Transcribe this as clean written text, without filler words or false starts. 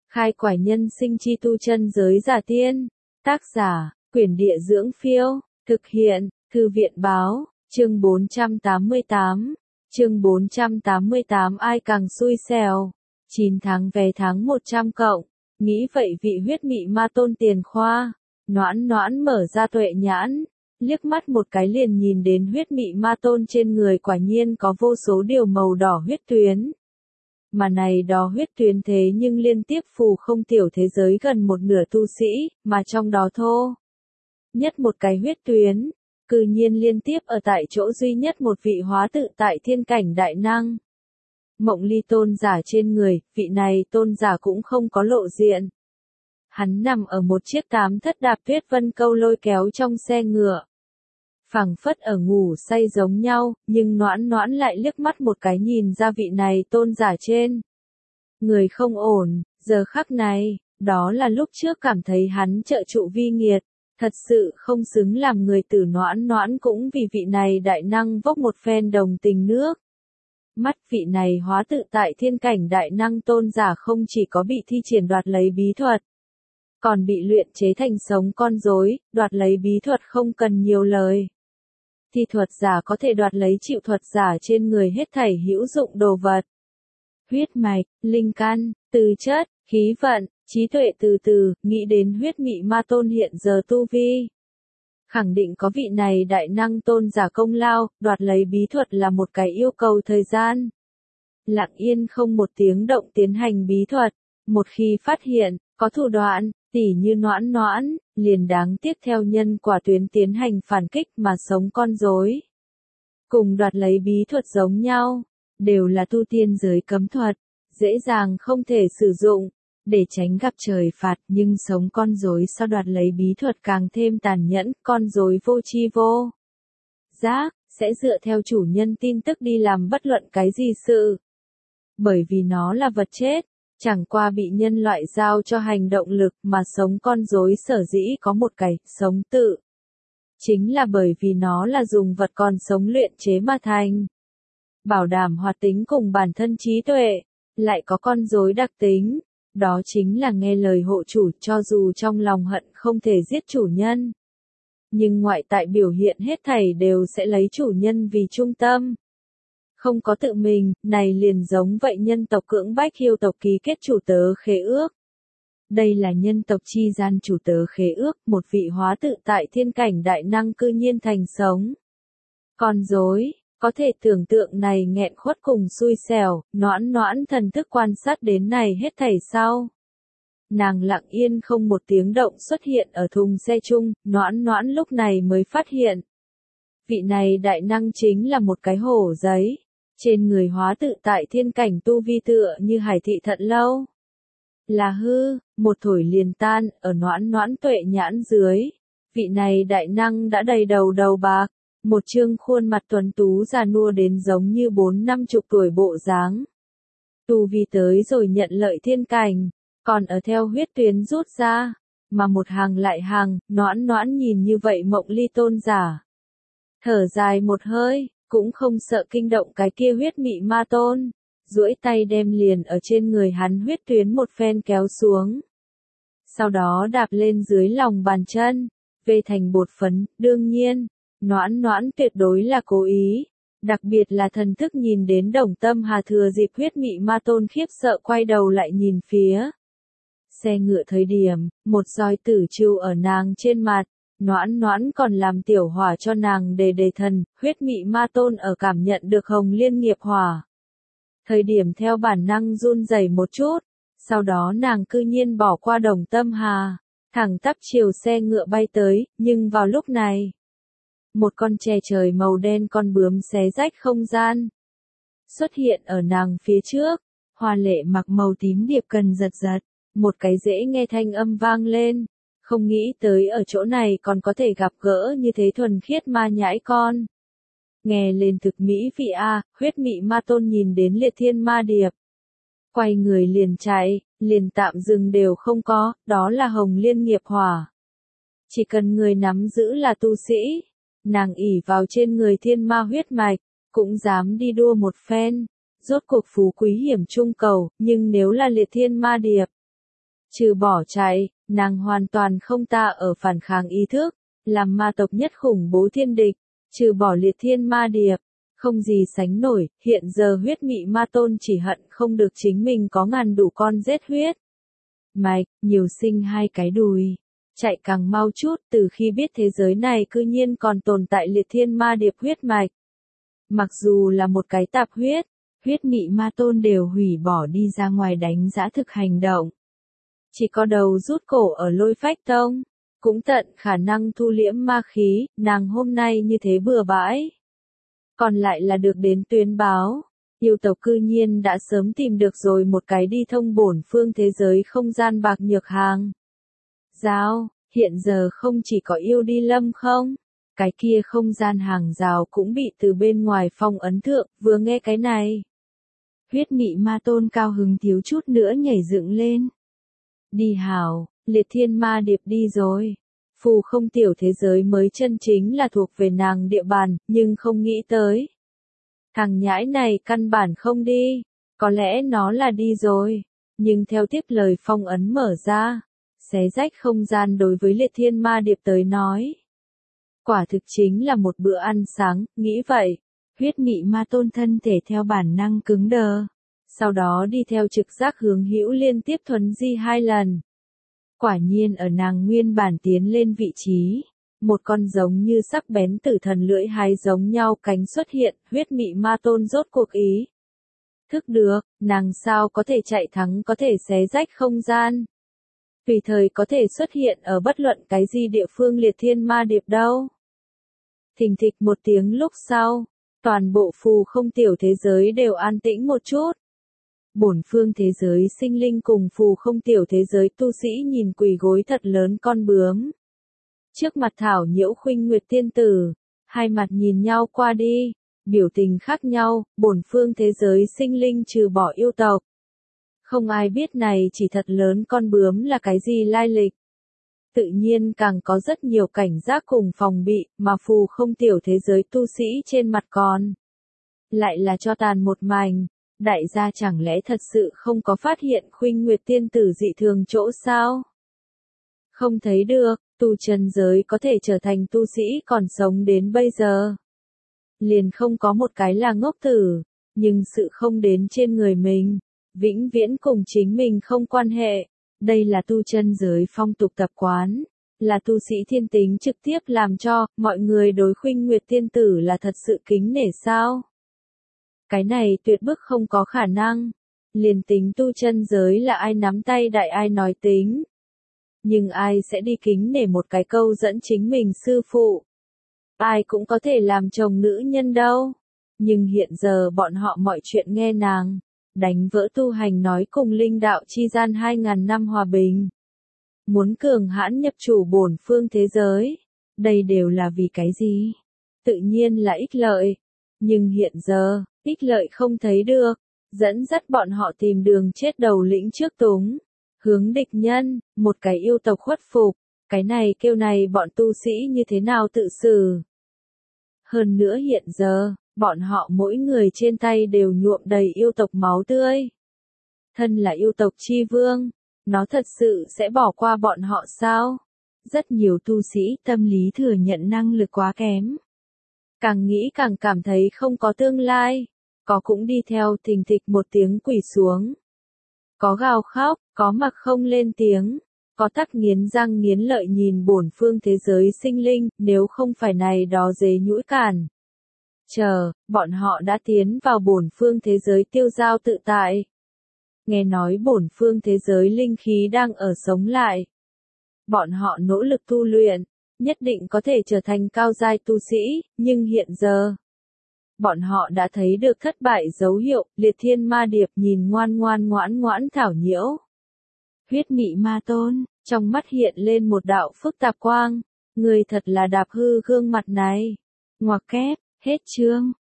Khai quải nhân sinh chi tu chân giới giả tiên. Tác giả, Quyển Địa Dưỡng Phiêu. Thực hiện, Thư viện Báo. Chương 488. Chương 488 ai càng xui xẻo. 9 tháng vé tháng 100 cộng. Nghĩ vậy vị huyết mị ma tôn tiền khoa. Noãn noãn mở ra tuệ nhãn. Liếc mắt một cái liền nhìn đến huyết mị ma tôn trên người quả nhiên có vô số điều màu đỏ huyết tuyến. Mà này đó huyết tuyến thế nhưng liên tiếp phù không tiểu thế giới gần một nửa tu sĩ, mà trong đó thô nhất một cái huyết tuyến, cư nhiên liên tiếp ở tại chỗ duy nhất một vị hóa tự tại thiên cảnh đại năng. Mộng Ly tôn giả trên người, vị này tôn giả cũng không có lộ diện. Hắn nằm ở một chiếc 8 thất đạp tuyết vân câu lôi kéo trong xe ngựa. Phảng phất ở ngủ say giống nhau, nhưng noãn noãn lại liếc mắt một cái nhìn ra vị này tôn giả trên người không ổn, giờ khắc này, đó là lúc trước cảm thấy hắn trợ trụ vi nghiệt, thật sự không xứng làm người tử. Noãn noãn cũng vì vị này đại năng vốc một phen đồng tình nước. Mắt vị này hóa tự tại thiên cảnh đại năng tôn giả không chỉ có bị thi triển đoạt lấy bí thuật, còn bị luyện chế thành sống con rối. Đoạt lấy bí thuật không cần nhiều lời. Thi thuật giả có thể đoạt lấy chịu thuật giả trên người hết thảy hữu dụng đồ vật. Huyết mạch, linh căn, tư chất, khí vận, trí tuệ. Từ từ, nghĩ đến huyết mị ma tôn hiện giờ tu vi. Khẳng định có vị này đại năng tôn giả công lao, đoạt lấy bí thuật là một cái yêu cầu thời gian. Lặng yên không một tiếng động tiến hành bí thuật, một khi phát hiện, có thủ đoạn, tỉ như noãn noãn, liền đáng tiếc theo nhân quả tuyến tiến hành phản kích mà sống con rối. Cùng đoạt lấy bí thuật giống nhau, đều là tu tiên giới cấm thuật, dễ dàng không thể sử dụng, để tránh gặp trời phạt. Nhưng sống con rối sau đoạt lấy bí thuật càng thêm tàn nhẫn, con rối vô tri vô giác, sẽ dựa theo chủ nhân tin tức đi làm bất luận cái gì sự. Bởi vì nó là vật chết, chẳng qua bị nhân loại giao cho hành động lực, mà sống con rối sở dĩ có một cái sống tự. Chính là bởi vì nó là dùng vật còn sống luyện chế mà thành. Bảo đảm hoạt tính cùng bản thân trí tuệ, lại có con rối đặc tính. Đó chính là nghe lời hộ chủ, cho dù trong lòng hận không thể giết chủ nhân. Nhưng ngoại tại biểu hiện hết thảy đều sẽ lấy chủ nhân vì trung tâm. Không có tự mình, này liền giống vậy nhân tộc cưỡng bách yêu tộc ký kết chủ tớ khế ước. Đây là nhân tộc chi gian chủ tớ khế ước, một vị hóa tự tại thiên cảnh đại năng cư nhiên thành sống con rối. Có thể tưởng tượng này nghẹn khuất cùng xui xẻo. Noãn noãn thần thức quan sát đến này hết thảy sau. Nàng lặng yên không một tiếng động xuất hiện ở thùng xe chung. Noãn noãn lúc này mới phát hiện. Vị này đại năng chính là một cái hổ giấy. Trên người hóa tự tại thiên cảnh tu vi tựa như hải thị thận lâu. Là hư, một thổi liền tan. Ở noãn noãn tuệ nhãn dưới. Vị này đại năng đã đầy đầu đầu bạc. Một trương khuôn mặt tuấn tú già nua đến giống như 40-50 tuổi bộ dáng. Tu vi tới rồi nhận lợi thiên cảnh, còn ở theo huyết tuyến rút ra, mà một hàng lại hàng. Noãn noãn nhìn như vậy Mộng Ly tôn giả. Thở dài một hơi, cũng không sợ kinh động cái kia huyết mị ma tôn, duỗi tay đem liền ở trên người hắn huyết tuyến một phen kéo xuống. Sau đó đạp lên dưới lòng bàn chân, về thành bột phấn. Đương nhiên, noãn noãn tuyệt đối là cố ý, đặc biệt là thần thức nhìn đến Đồng Tâm Hà thừa dịp huyết mị ma tôn khiếp sợ quay đầu lại nhìn phía xe ngựa thời điểm, một roi tử trưu ở nàng trên mặt. Noãn noãn còn làm tiểu hỏa cho nàng đề thần. Huyết mị ma tôn ở cảm nhận được hồng liên nghiệp hỏa thời điểm theo bản năng run rẩy một chút, sau đó nàng cư nhiên bỏ qua Đồng Tâm Hà, thẳng tắp chiều xe ngựa bay tới. Nhưng vào lúc này, một con che trời màu đen con bướm xé rách không gian xuất hiện ở nàng phía trước. Hoa lệ mặc màu tím điệp cần giật giật, một cái dễ nghe thanh âm vang lên. Không nghĩ tới ở chỗ này còn có thể gặp gỡ như thế thuần khiết ma nhãi con. Nghe lên thực mỹ vị a. Huyết mị ma tôn nhìn đến liệt thiên ma điệp, quay người liền chạy, liền tạm dừng đều không có. Đó là hồng liên nghiệp hỏa. Chỉ cần người nắm giữ là tu sĩ, nàng ỷ vào trên người thiên ma huyết mạch, cũng dám đi đua một phen. Rốt cuộc phú quý hiểm trung cầu. Nhưng nếu là liệt thiên ma điệp, Trừ bỏ chạy, nàng hoàn toàn không ta ở phản kháng ý thức, làm ma tộc nhất khủng bố thiên địch, trừ bỏ liệt thiên ma điệp, không gì sánh nổi, hiện giờ huyết mị ma tôn chỉ hận không được chính mình có ngàn đủ con giết huyết. Mạch, nhiều sinh hai cái đùi. Chạy càng mau chút từ khi biết thế giới này cư nhiên còn tồn tại liệt thiên ma điệp huyết mạch. Mặc dù là một cái tạp huyết, huyết mị ma tôn đều hủy bỏ đi ra ngoài đánh giã thực hành động. Chỉ có đầu rút cổ ở lôi phách tông, cũng tận khả năng thu liễm ma khí, nàng hôm nay như thế bừa bãi. Còn lại là được đến tuyên báo, yêu tộc cư nhiên đã sớm tìm được rồi một cái đi thông bổn phương thế giới không gian bạc nhược hàng. Giao, hiện giờ không chỉ có yêu đi lâm không, cái kia không gian hàng rào cũng bị từ bên ngoài phong ấn thượng, vừa nghe cái này. Huyết mị ma tôn cao hứng thiếu chút nữa nhảy dựng lên. Đi hào, liệt thiên ma điệp đi rồi. Phù không tiểu thế giới mới chân chính là thuộc về nàng địa bàn, nhưng không nghĩ tới. Thằng nhãi này căn bản không đi, có lẽ nó là đi rồi, nhưng theo tiếp lời phong ấn mở ra, xé rách không gian đối với liệt thiên ma điệp tới nói. Quả thực chính là một bữa ăn sáng, nghĩ vậy, huyết mị ma tôn thân thể theo bản năng cứng đờ, sau đó đi theo trực giác hướng hữu liên tiếp thuấn di 2 lần. Quả nhiên ở nàng nguyên bản tiến lên vị trí, một con giống như sắc bén tử thần lưỡi hái giống nhau cánh xuất hiện, huyết mị ma tôn rốt cuộc ý. Thức được, nàng sao có thể chạy thắng có thể xé rách không gian. Tùy thời có thể xuất hiện ở bất luận cái gì địa phương liệt thiên ma điệp đâu. Thình thịch một tiếng lúc sau, toàn bộ phù không tiểu thế giới đều an tĩnh một chút. Bổn phương thế giới sinh linh cùng phù không tiểu thế giới tu sĩ nhìn quỳ gối thật lớn con bướm. Trước mặt Thảo Nhiễu Khuynh Nguyệt tiên tử, hai mặt nhìn nhau qua đi, biểu tình khác nhau, bổn phương thế giới sinh linh trừ bỏ yêu tộc. Không ai biết này chỉ thật lớn con bướm là cái gì lai lịch. Tự nhiên càng có rất nhiều cảnh giác cùng phòng bị, mà phù không tiểu thế giới tu sĩ trên mặt còn. Lại là cho tàn một mảnh. Đại gia chẳng lẽ thật sự không có phát hiện Khuynh Nguyệt tiên tử dị thường chỗ sao? Không thấy được, tu chân giới có thể trở thành tu sĩ còn sống đến bây giờ. Liền không có một cái là ngốc tử, nhưng sự không đến trên người mình, vĩnh viễn cùng chính mình không quan hệ. Đây là tu chân giới phong tục tập quán, là tu sĩ thiên tính trực tiếp làm cho mọi người đối Khuynh Nguyệt tiên tử là thật sự kính nể sao? Cái này tuyệt bức không có khả năng. Liền tính tu chân giới là ai nắm tay đại ai nói tính. Nhưng ai sẽ đi kính nể một cái câu dẫn chính mình sư phụ. Ai cũng có thể làm chồng nữ nhân đâu. Nhưng hiện giờ bọn họ mọi chuyện nghe nàng. Đánh vỡ tu hành nói cùng linh đạo chi gian 2.000 năm hòa bình. Muốn cường hãn nhập chủ bổn phương thế giới. Đây đều là vì cái gì? Tự nhiên là ích lợi. Nhưng hiện giờ, ích lợi không thấy được, dẫn dắt bọn họ tìm đường chết đầu lĩnh trước túng, hướng địch nhân, một cái yêu tộc khuất phục, cái này kêu này bọn tu sĩ như thế nào tự xử. Hơn nữa hiện giờ, bọn họ mỗi người trên tay đều nhuộm đầy yêu tộc máu tươi. Thân là yêu tộc chi vương, nó thật sự sẽ bỏ qua bọn họ sao? Rất nhiều tu sĩ tâm lý thừa nhận năng lực quá kém. Càng nghĩ càng cảm thấy không có tương lai, có cũng đi theo thình thịch một tiếng quỳ xuống. Có gào khóc, có mặc không lên tiếng, có tắc nghiến răng nghiến lợi nhìn bổn phương thế giới sinh linh, nếu không phải này đó dế nhũi cản. Chờ, bọn họ đã tiến vào bổn phương thế giới tiêu giao tự tại. Nghe nói bổn phương thế giới linh khí đang ở sống lại. Bọn họ nỗ lực tu luyện, nhất định có thể trở thành cao giai tu sĩ, nhưng hiện giờ, bọn họ đã thấy được thất bại dấu hiệu, liệt thiên ma điệp nhìn ngoan ngoãn Thảo Nhiễu. Huyết mị ma tôn, trong mắt hiện lên một đạo phức tạp quang, người thật là đạp hư gương mặt này. Ngoặc kép, hết chương.